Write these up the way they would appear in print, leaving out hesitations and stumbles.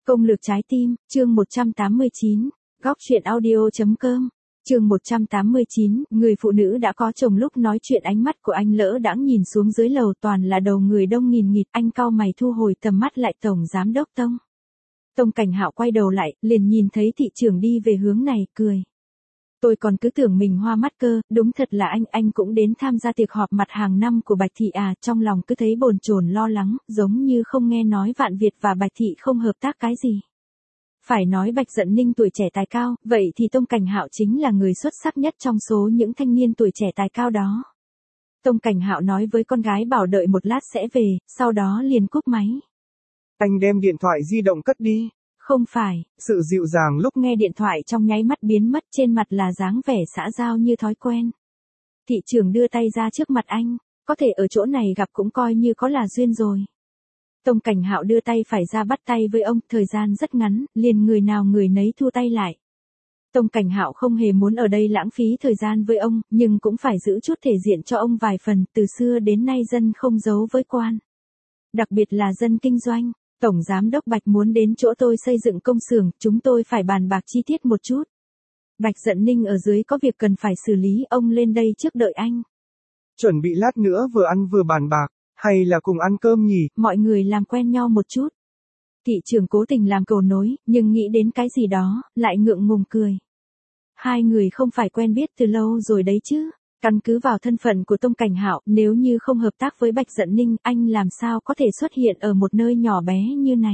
Công lược trái tim, chương 189, góc truyện audio.com, chương 189, người phụ nữ đã có chồng lúc nói chuyện ánh mắt của anh lỡ đãng nhìn xuống dưới lầu toàn là đầu người đông nghìn nghịt, anh cau mày thu hồi tầm mắt lại Tổng Giám đốc Tông. Tông Cảnh Hạo quay đầu lại, liền nhìn thấy thị trưởng đi về hướng này, cười. Tôi còn cứ tưởng mình hoa mắt cơ, đúng thật là anh cũng đến tham gia tiệc họp mặt hàng năm của Bạch Thị à, trong lòng cứ thấy bồn chồn lo lắng, giống như không nghe nói Vạn Việt và Bạch Thị không hợp tác cái gì. Phải nói Bạch Dận Ninh tuổi trẻ tài cao, vậy thì Tông Cảnh Hạo chính là người xuất sắc nhất trong số những thanh niên tuổi trẻ tài cao đó. Tông Cảnh Hạo nói với con gái bảo đợi một lát sẽ về, sau đó liền cúp máy. Anh đem điện thoại di động cất đi. Không phải, sự dịu dàng lúc nghe điện thoại trong nháy mắt biến mất, trên mặt là dáng vẻ xã giao như thói quen. Thị trưởng đưa tay ra trước mặt anh, có thể ở chỗ này gặp cũng coi như có là duyên rồi. Tông Cảnh Hạo đưa tay phải ra bắt tay với ông, thời gian rất ngắn, liền người nào người nấy thu tay lại. Tông Cảnh Hạo không hề muốn ở đây lãng phí thời gian với ông, nhưng cũng phải giữ chút thể diện cho ông vài phần, từ xưa đến nay dân không giấu với quan. Đặc biệt là dân kinh doanh. Tổng Giám đốc Bạch muốn đến chỗ tôi xây dựng công xưởng, chúng tôi phải bàn bạc chi tiết một chút. Bạch Dận Ninh ở dưới có việc cần phải xử lý, ông lên đây trước đợi anh. Chuẩn bị lát nữa vừa ăn vừa bàn bạc, hay là cùng ăn cơm nhỉ? Mọi người làm quen nhau một chút. Thị trưởng cố tình làm cầu nối, nhưng nghĩ đến cái gì đó, lại ngượng ngùng cười. Hai người không phải quen biết từ lâu rồi đấy chứ. Căn cứ vào thân phận của Tông Cảnh Hạo, nếu như không hợp tác với Bạch Dận Ninh, anh làm sao có thể xuất hiện ở một nơi nhỏ bé như này?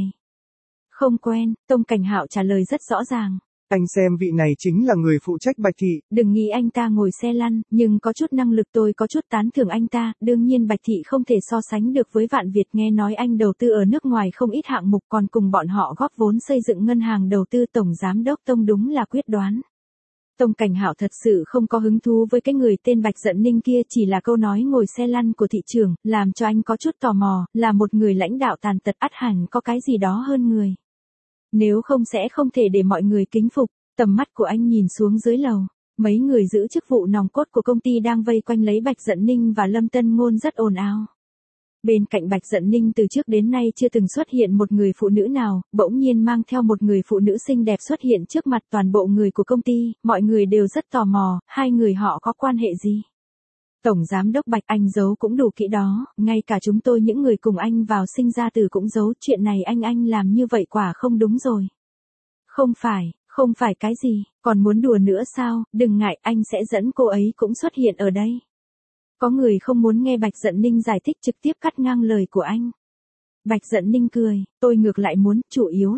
Không quen, Tông Cảnh Hạo trả lời rất rõ ràng. Anh xem vị này chính là người phụ trách Bạch Thị. Đừng nghĩ anh ta ngồi xe lăn, nhưng có chút năng lực tôi có chút tán thưởng anh ta, đương nhiên Bạch Thị không thể so sánh được với Vạn Việt, nghe nói anh đầu tư ở nước ngoài không ít hạng mục còn cùng bọn họ góp vốn xây dựng ngân hàng đầu tư. Tổng Giám đốc Tông đúng là quyết đoán. Tông Cảnh Hạo thật sự không có hứng thú với cái người tên Bạch Dận Ninh kia, chỉ là câu nói ngồi xe lăn của thị trưởng, làm cho anh có chút tò mò, là một người lãnh đạo tàn tật ắt hẳn có cái gì đó hơn người. Nếu không sẽ không thể để mọi người kính phục. Tầm mắt của anh nhìn xuống dưới lầu, mấy người giữ chức vụ nòng cốt của công ty đang vây quanh lấy Bạch Dận Ninh và Lâm Tân Ngôn rất ồn ào. Bên cạnh Bạch Dận Ninh từ trước đến nay chưa từng xuất hiện một người phụ nữ nào, bỗng nhiên mang theo một người phụ nữ xinh đẹp xuất hiện trước mặt toàn bộ người của công ty, mọi người đều rất tò mò, hai người họ có quan hệ gì? Tổng Giám đốc Bạch, anh giấu cũng đủ kỹ đó, ngay cả chúng tôi những người cùng anh vào sinh ra tử cũng giấu, chuyện này anh làm như vậy quả không đúng rồi. Không phải cái gì, còn muốn đùa nữa sao, đừng ngại, anh sẽ dẫn cô ấy cũng xuất hiện ở đây. Có người không muốn nghe Bạch Dận Ninh giải thích, trực tiếp cắt ngang lời của anh. Bạch Dận Ninh cười, tôi ngược lại muốn, chủ yếu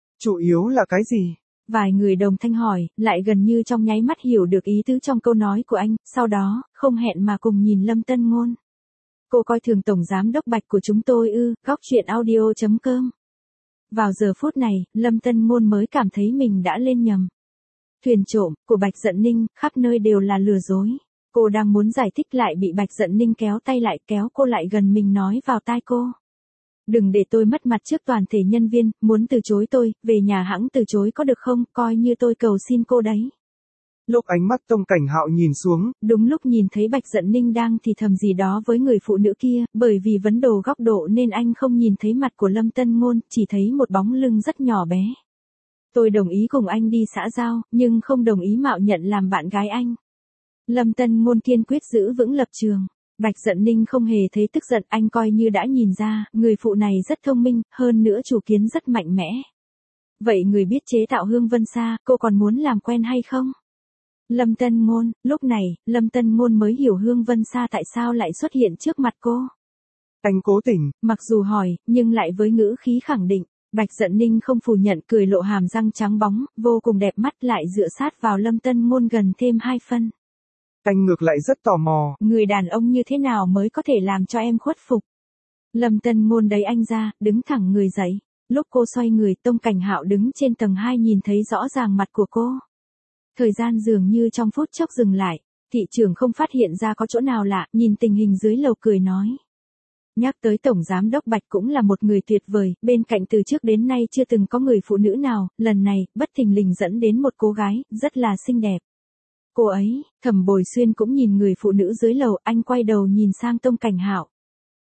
là cái gì? Vài người đồng thanh hỏi, lại gần như trong nháy mắt hiểu được ý tứ trong câu nói của anh, sau đó, không hẹn mà cùng nhìn Lâm Tân Ngôn. Cô coi thường Tổng Giám đốc Bạch của chúng tôi ư? Góc truyện audio.com. Vào giờ phút này, Lâm Tân Ngôn mới cảm thấy mình đã lên nhầm. Thuyền trộm của Bạch Dận Ninh, khắp nơi đều là lừa dối. Cô đang muốn giải thích lại bị Bạch Dận Ninh kéo tay lại, kéo cô lại gần mình nói vào tai cô. Đừng để tôi mất mặt trước toàn thể nhân viên, muốn từ chối tôi, về nhà hãng từ chối có được không, coi như tôi cầu xin cô đấy. Lúc ánh mắt Tông Cảnh Hạo nhìn xuống, đúng lúc nhìn thấy Bạch Dận Ninh đang thì thầm gì đó với người phụ nữ kia, bởi vì vấn đề góc độ nên anh không nhìn thấy mặt của Lâm Tân Ngôn, chỉ thấy một bóng lưng rất nhỏ bé. Tôi đồng ý cùng anh đi xã giao, nhưng không đồng ý mạo nhận làm bạn gái anh. Lâm Tân Ngôn kiên quyết giữ vững lập trường. Bạch Dận Ninh không hề thấy tức giận, anh coi như đã nhìn ra, người phụ này rất thông minh, hơn nữa chủ kiến rất mạnh mẽ. Vậy người biết chế tạo hương vân sa, cô còn muốn làm quen hay không? Lâm Tân Ngôn, lúc này, Lâm Tân Ngôn mới hiểu hương vân sa tại sao lại xuất hiện trước mặt cô. Anh cố tình, mặc dù hỏi, nhưng lại với ngữ khí khẳng định. Bạch Dận Ninh không phủ nhận, cười lộ hàm răng trắng bóng, vô cùng đẹp mắt, lại dựa sát vào Lâm Tân Ngôn gần thêm 2 phân. Anh ngược lại rất tò mò. Người đàn ông như thế nào mới có thể làm cho em khuất phục? Lâm Tân Ngôn đẩy anh ra, đứng thẳng người dậy. Lúc cô xoay người, Tông Cảnh Hạo đứng trên tầng 2 nhìn thấy rõ ràng mặt của cô. Thời gian dường như trong phút chốc dừng lại. Thị trưởng không phát hiện ra có chỗ nào lạ, nhìn tình hình dưới lầu cười nói. Nhắc tới Tổng Giám đốc Bạch cũng là một người tuyệt vời, bên cạnh từ trước đến nay chưa từng có người phụ nữ nào, lần này, bất thình lình dẫn đến một cô gái, rất là xinh đẹp. Cô ấy, Thẩm Bồi Xuyên cũng nhìn người phụ nữ dưới lầu, anh quay đầu nhìn sang Tông Cảnh Hạo.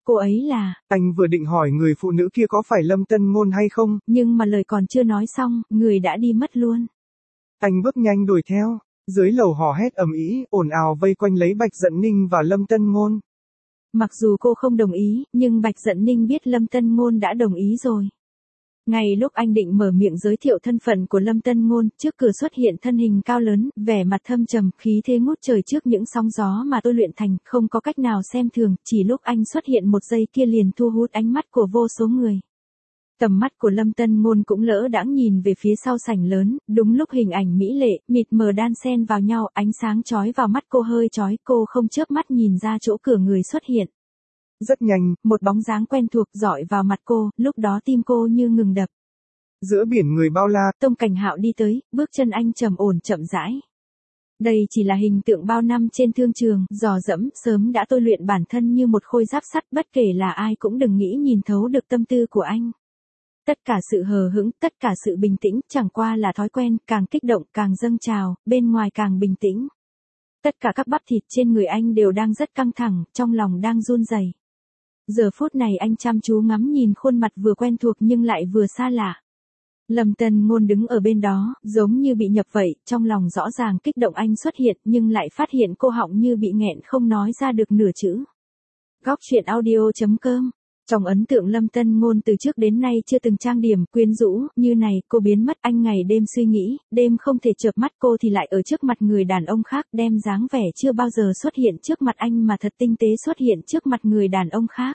cô ấy là... Anh vừa định hỏi người phụ nữ kia có phải Lâm Tân Ngôn hay không, nhưng mà lời còn chưa nói xong, người đã đi mất luôn. Anh bước nhanh đuổi theo. Dưới lầu hò hét ầm ĩ, ồn ào vây quanh lấy Bạch Dận Ninh và Lâm Tân Ngôn. Mặc dù cô không đồng ý, nhưng Bạch Dận Ninh biết Lâm Tân Ngôn đã đồng ý rồi. Ngay lúc anh định mở miệng giới thiệu thân phận của Lâm Tân Ngôn, trước cửa xuất hiện thân hình cao lớn, vẻ mặt thâm trầm, khí thế ngút trời trước những sóng gió mà tôi luyện thành, không có cách nào xem thường, chỉ lúc anh xuất hiện một giây kia liền thu hút ánh mắt của vô số người. Tầm mắt của Lâm Tân Ngôn cũng lỡ đãng nhìn về phía sau sảnh lớn, đúng lúc hình ảnh mỹ lệ, mịt mờ đan xen vào nhau, ánh sáng chói vào mắt cô hơi chói, cô không chớp mắt nhìn ra chỗ cửa người xuất hiện. Rất nhanh, một bóng dáng quen thuộc dọi vào mặt cô, lúc đó tim cô như ngừng đập. Giữa biển người bao la, Tông Cảnh Hạo đi tới, bước chân anh trầm ổn chậm rãi. Đây chỉ là hình tượng bao năm trên thương trường, dò dẫm, sớm đã tôi luyện bản thân như một khôi giáp sắt, bất kể là ai cũng đừng nghĩ nhìn thấu được tâm tư của anh. Tất cả sự hờ hững, tất cả sự bình tĩnh, chẳng qua là thói quen, càng kích động, càng dâng trào, bên ngoài càng bình tĩnh. Tất cả các bắp thịt trên người anh đều đang rất căng thẳng, trong lòng đang run rẩy. Giờ phút này anh chăm chú ngắm nhìn khuôn mặt vừa quen thuộc nhưng lại vừa xa lạ. Lâm Tân Ngôn đứng ở bên đó, giống như bị nhập vậy, trong lòng rõ ràng kích động anh xuất hiện nhưng lại phát hiện cô họng như bị nghẹn không nói ra được nửa chữ. Góc truyện audio.com. Trong ấn tượng Lâm Tân Ngôn từ trước đến nay chưa từng trang điểm, quyến rũ, như này, cô biến mất, anh ngày đêm suy nghĩ, đêm không thể chợp mắt, cô thì lại ở trước mặt người đàn ông khác, đem dáng vẻ chưa bao giờ xuất hiện trước mặt anh mà thật tinh tế xuất hiện trước mặt người đàn ông khác.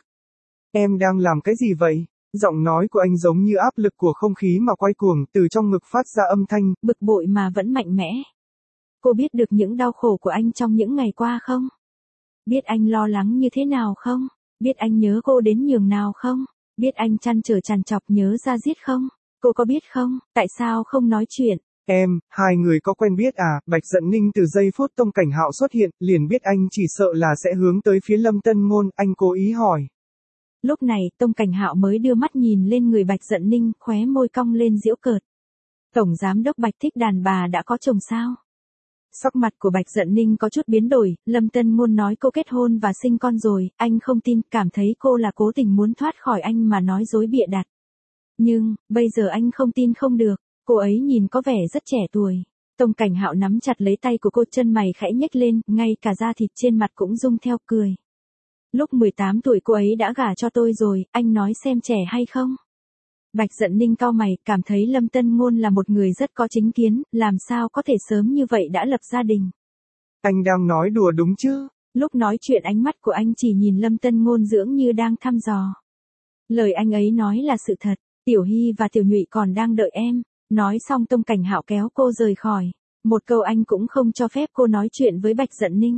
Em đang làm cái gì vậy? Giọng nói của anh giống như áp lực của không khí mà quay cuồng, từ trong ngực phát ra âm thanh, bực bội mà vẫn mạnh mẽ. Cô biết được những đau khổ của anh trong những ngày qua không? Biết anh lo lắng như thế nào không? Biết anh nhớ cô đến nhường nào không? Biết anh trăn trở trằn trọc nhớ ra giết không? Cô có biết không, tại sao không nói chuyện? Em, hai người có quen biết à? Bạch Dận Ninh từ giây phút Tông Cảnh Hạo xuất hiện, liền biết anh chỉ sợ là sẽ hướng tới phía Lâm Tân Ngôn, anh cố ý hỏi. Lúc này, Tông Cảnh Hạo mới đưa mắt nhìn lên người Bạch Dận Ninh, khóe môi cong lên giễu cợt. Tổng giám đốc Bạch thích đàn bà đã có chồng sao? Sắc mặt của Bạch Dận Ninh có chút biến đổi, Lâm Tân Ngôn nói cô kết hôn và sinh con rồi, anh không tin, cảm thấy cô là cố tình muốn thoát khỏi anh mà nói dối bịa đặt. Nhưng, bây giờ anh không tin không được, cô ấy nhìn có vẻ rất trẻ tuổi. Tông Cảnh Hạo nắm chặt lấy tay của cô, chân mày khẽ nhếch lên, ngay cả da thịt trên mặt cũng rung theo cười. Lúc 18 tuổi cô ấy đã gả cho tôi rồi, anh nói xem trẻ hay không? Bạch Dận Ninh cau mày, cảm thấy Lâm Tân Ngôn là một người rất có chính kiến, làm sao có thể sớm như vậy đã lập gia đình. Anh đang nói đùa đúng chứ? Lúc nói chuyện ánh mắt của anh chỉ nhìn Lâm Tân Ngôn dưỡng như đang thăm dò. Lời anh ấy nói là sự thật, Tiểu Hy và Tiểu Nhụy còn đang đợi em. Nói xong Tông Cảnh Hạo kéo cô rời khỏi. Một câu anh cũng không cho phép cô nói chuyện với Bạch Dận Ninh.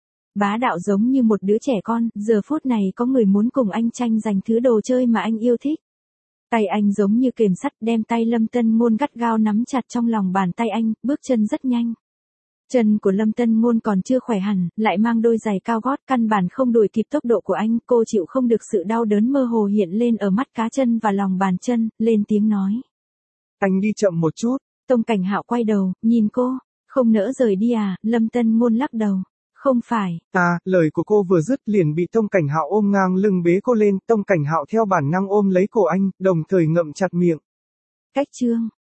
Bá đạo giống như một đứa trẻ con, giờ phút này có người muốn cùng anh tranh giành thứ đồ chơi mà anh yêu thích. Tay anh giống như kềm sắt, đem tay Lâm Tân Ngôn gắt gao nắm chặt trong lòng bàn tay anh, bước chân rất nhanh. Chân của Lâm Tân Ngôn còn chưa khỏe hẳn, lại mang đôi giày cao gót, căn bản không đuổi kịp tốc độ của anh, cô chịu không được sự đau đớn mơ hồ hiện lên ở mắt cá chân và lòng bàn chân, lên tiếng nói. Anh đi chậm một chút. Tông Cảnh Hạo quay đầu, nhìn cô, không nỡ rời đi à? Lâm Tân Ngôn lắc đầu. Không phải. Lời của cô vừa dứt liền bị Tông Cảnh Hạo ôm ngang lưng bế cô lên, Tông Cảnh Hạo theo bản năng ôm lấy cổ anh, đồng thời ngậm chặt miệng. Cách chương.